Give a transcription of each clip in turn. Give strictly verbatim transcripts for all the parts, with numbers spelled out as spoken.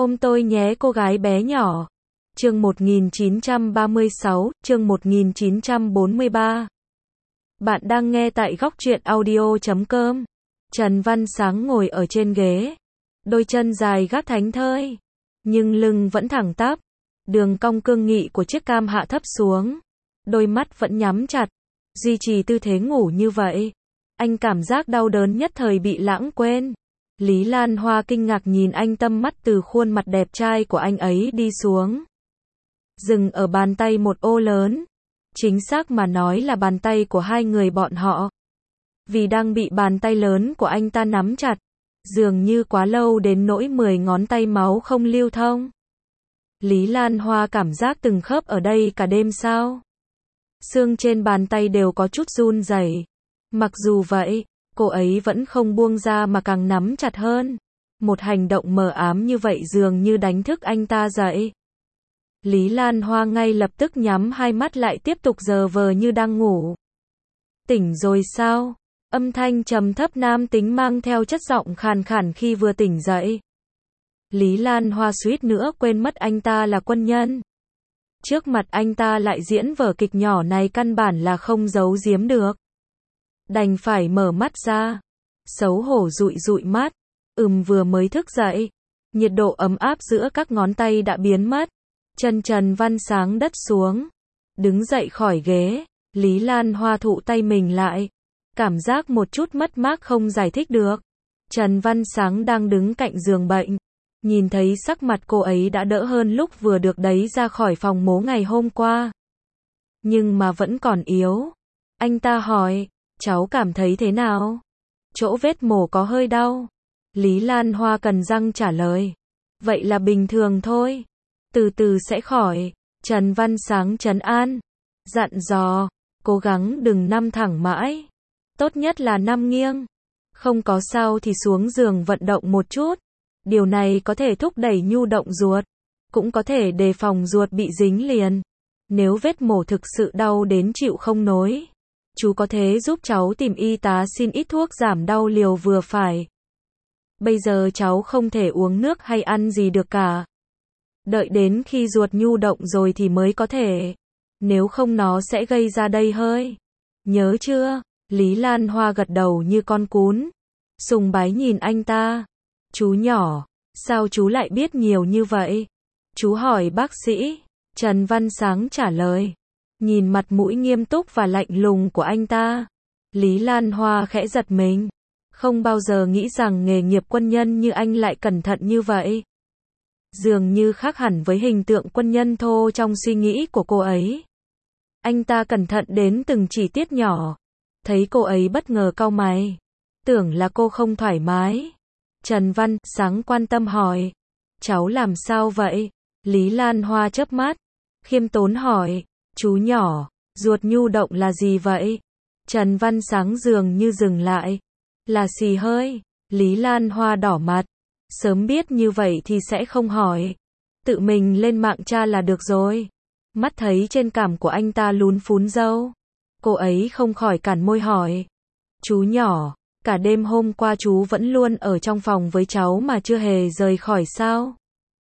Ôm tôi nhé cô gái bé nhỏ. Chương một nghìn chín trăm ba mươi sáu, chương một nghìn chín trăm bốn mươi ba. Bạn đang nghe tại góc truyện audio chấm com. Trần Văn Sáng ngồi ở trên ghế. Đôi chân dài gác thánh thơi. Nhưng lưng vẫn thẳng tắp. Đường cong cương nghị của chiếc cam hạ thấp xuống. Đôi mắt vẫn nhắm chặt. Duy trì tư thế ngủ như vậy. Anh cảm giác đau đớn nhất thời bị lãng quên. Lý Lan Hoa kinh ngạc nhìn anh, tâm mắt từ khuôn mặt đẹp trai của anh ấy đi xuống. Dừng ở bàn tay một ô lớn. Chính xác mà nói là bàn tay của hai người bọn họ. Vì đang bị bàn tay lớn của anh ta nắm chặt. Dường như quá lâu đến nỗi mười ngón tay máu không lưu thông. Lý Lan Hoa cảm giác từng khớp ở đây cả đêm sao. Xương trên bàn tay đều có chút run rẩy. Mặc dù vậy, cô ấy vẫn không buông ra mà càng nắm chặt hơn. Một hành động mờ ám như vậy dường như đánh thức anh ta dậy. Lý Lan Hoa ngay lập tức nhắm hai mắt lại, tiếp tục giờ vờ như đang ngủ. Tỉnh rồi sao? Âm thanh trầm thấp nam tính mang theo chất giọng khàn khàn khi vừa tỉnh dậy. Lý Lan Hoa suýt nữa quên mất anh ta là quân nhân. Trước mặt anh ta lại diễn vở kịch nhỏ này căn bản là không giấu giếm được. Đành phải mở mắt ra. Xấu hổ dụi dụi mắt. Ừm, vừa mới thức dậy. Nhiệt độ ấm áp giữa các ngón tay đã biến mất. Chân Trần Văn Sáng đất xuống. Đứng dậy khỏi ghế. Lý Lan Hoa thụ tay mình lại. Cảm giác một chút mất mát không giải thích được. Trần Văn Sáng đang đứng cạnh giường bệnh. Nhìn thấy sắc mặt cô ấy đã đỡ hơn lúc vừa được đấy ra khỏi phòng mổ ngày hôm qua. Nhưng mà vẫn còn yếu. Anh ta hỏi, cháu cảm thấy thế nào? Chỗ vết mổ có hơi đau. Lý Lan Hoa cắn răng trả lời. Vậy là bình thường thôi. Từ từ sẽ khỏi. Trần Văn Sáng trấn an. Dặn dò, cố gắng đừng nằm thẳng mãi. Tốt nhất là nằm nghiêng. Không có sao thì xuống giường vận động một chút. Điều này có thể thúc đẩy nhu động ruột. Cũng có thể đề phòng ruột bị dính liền. Nếu vết mổ thực sự đau đến chịu không nổi, chú có thể giúp cháu tìm y tá xin ít thuốc giảm đau liều vừa phải. Bây giờ cháu không thể uống nước hay ăn gì được cả. Đợi đến khi ruột nhu động rồi thì mới có thể. Nếu không nó sẽ gây ra đầy hơi. Nhớ chưa? Lý Lan Hoa gật đầu như con cún. Sùng bái nhìn anh ta. Chú nhỏ, sao chú lại biết nhiều như vậy? Chú hỏi bác sĩ. Trần Văn Sáng trả lời. Nhìn mặt mũi nghiêm túc và lạnh lùng của anh ta, Lý Lan Hoa khẽ giật mình. Không bao giờ nghĩ rằng nghề nghiệp quân nhân như anh lại cẩn thận như vậy. Dường như khác hẳn với hình tượng quân nhân thô trong suy nghĩ của cô ấy. Anh ta cẩn thận đến từng chi tiết nhỏ. Thấy cô ấy bất ngờ cau mày. Tưởng là cô không thoải mái. Trần Văn Sáng quan tâm hỏi. Cháu làm sao vậy? Lý Lan Hoa chớp mắt. Khiêm tốn hỏi. Chú nhỏ, ruột nhu động là gì vậy? Trần Văn Sáng dường như dừng lại. Là xì hơi. Lý Lan Hoa đỏ mặt. Sớm biết như vậy thì sẽ không hỏi. Tự mình lên mạng tra là được rồi. Mắt thấy trên cằm của anh ta lún phún râu. Cô ấy không khỏi cản môi hỏi. Chú nhỏ, cả đêm hôm qua chú vẫn luôn ở trong phòng với cháu mà chưa hề rời khỏi sao?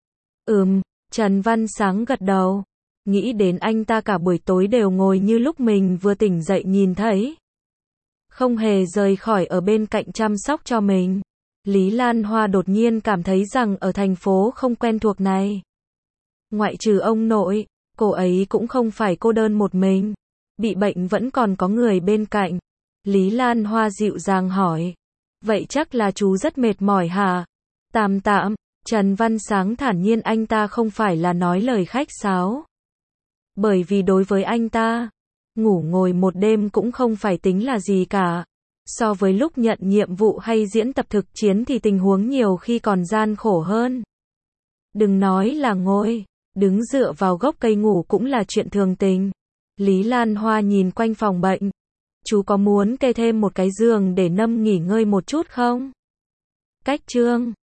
Ừm, Trần Văn Sáng gật đầu. Nghĩ đến anh ta cả buổi tối đều ngồi như lúc mình vừa tỉnh dậy nhìn thấy. Không hề rời khỏi ở bên cạnh chăm sóc cho mình. Lý Lan Hoa đột nhiên cảm thấy rằng ở thành phố không quen thuộc này, ngoại trừ ông nội, cô ấy cũng không phải cô đơn một mình. Bị bệnh vẫn còn có người bên cạnh. Lý Lan Hoa dịu dàng hỏi. Vậy chắc là chú rất mệt mỏi hả? Tạm tạm. Trần Văn Sáng thản nhiên, anh ta không phải là nói lời khách sáo. Bởi vì đối với anh ta, ngủ ngồi một đêm cũng không phải tính là gì cả. So với lúc nhận nhiệm vụ hay diễn tập thực chiến thì tình huống nhiều khi còn gian khổ hơn. Đừng nói là ngồi, đứng dựa vào gốc cây ngủ cũng là chuyện thường tình. Lý Lan Hoa nhìn quanh phòng bệnh. Chú có muốn kê thêm một cái giường để Nâm nghỉ ngơi một chút không? Cách trương.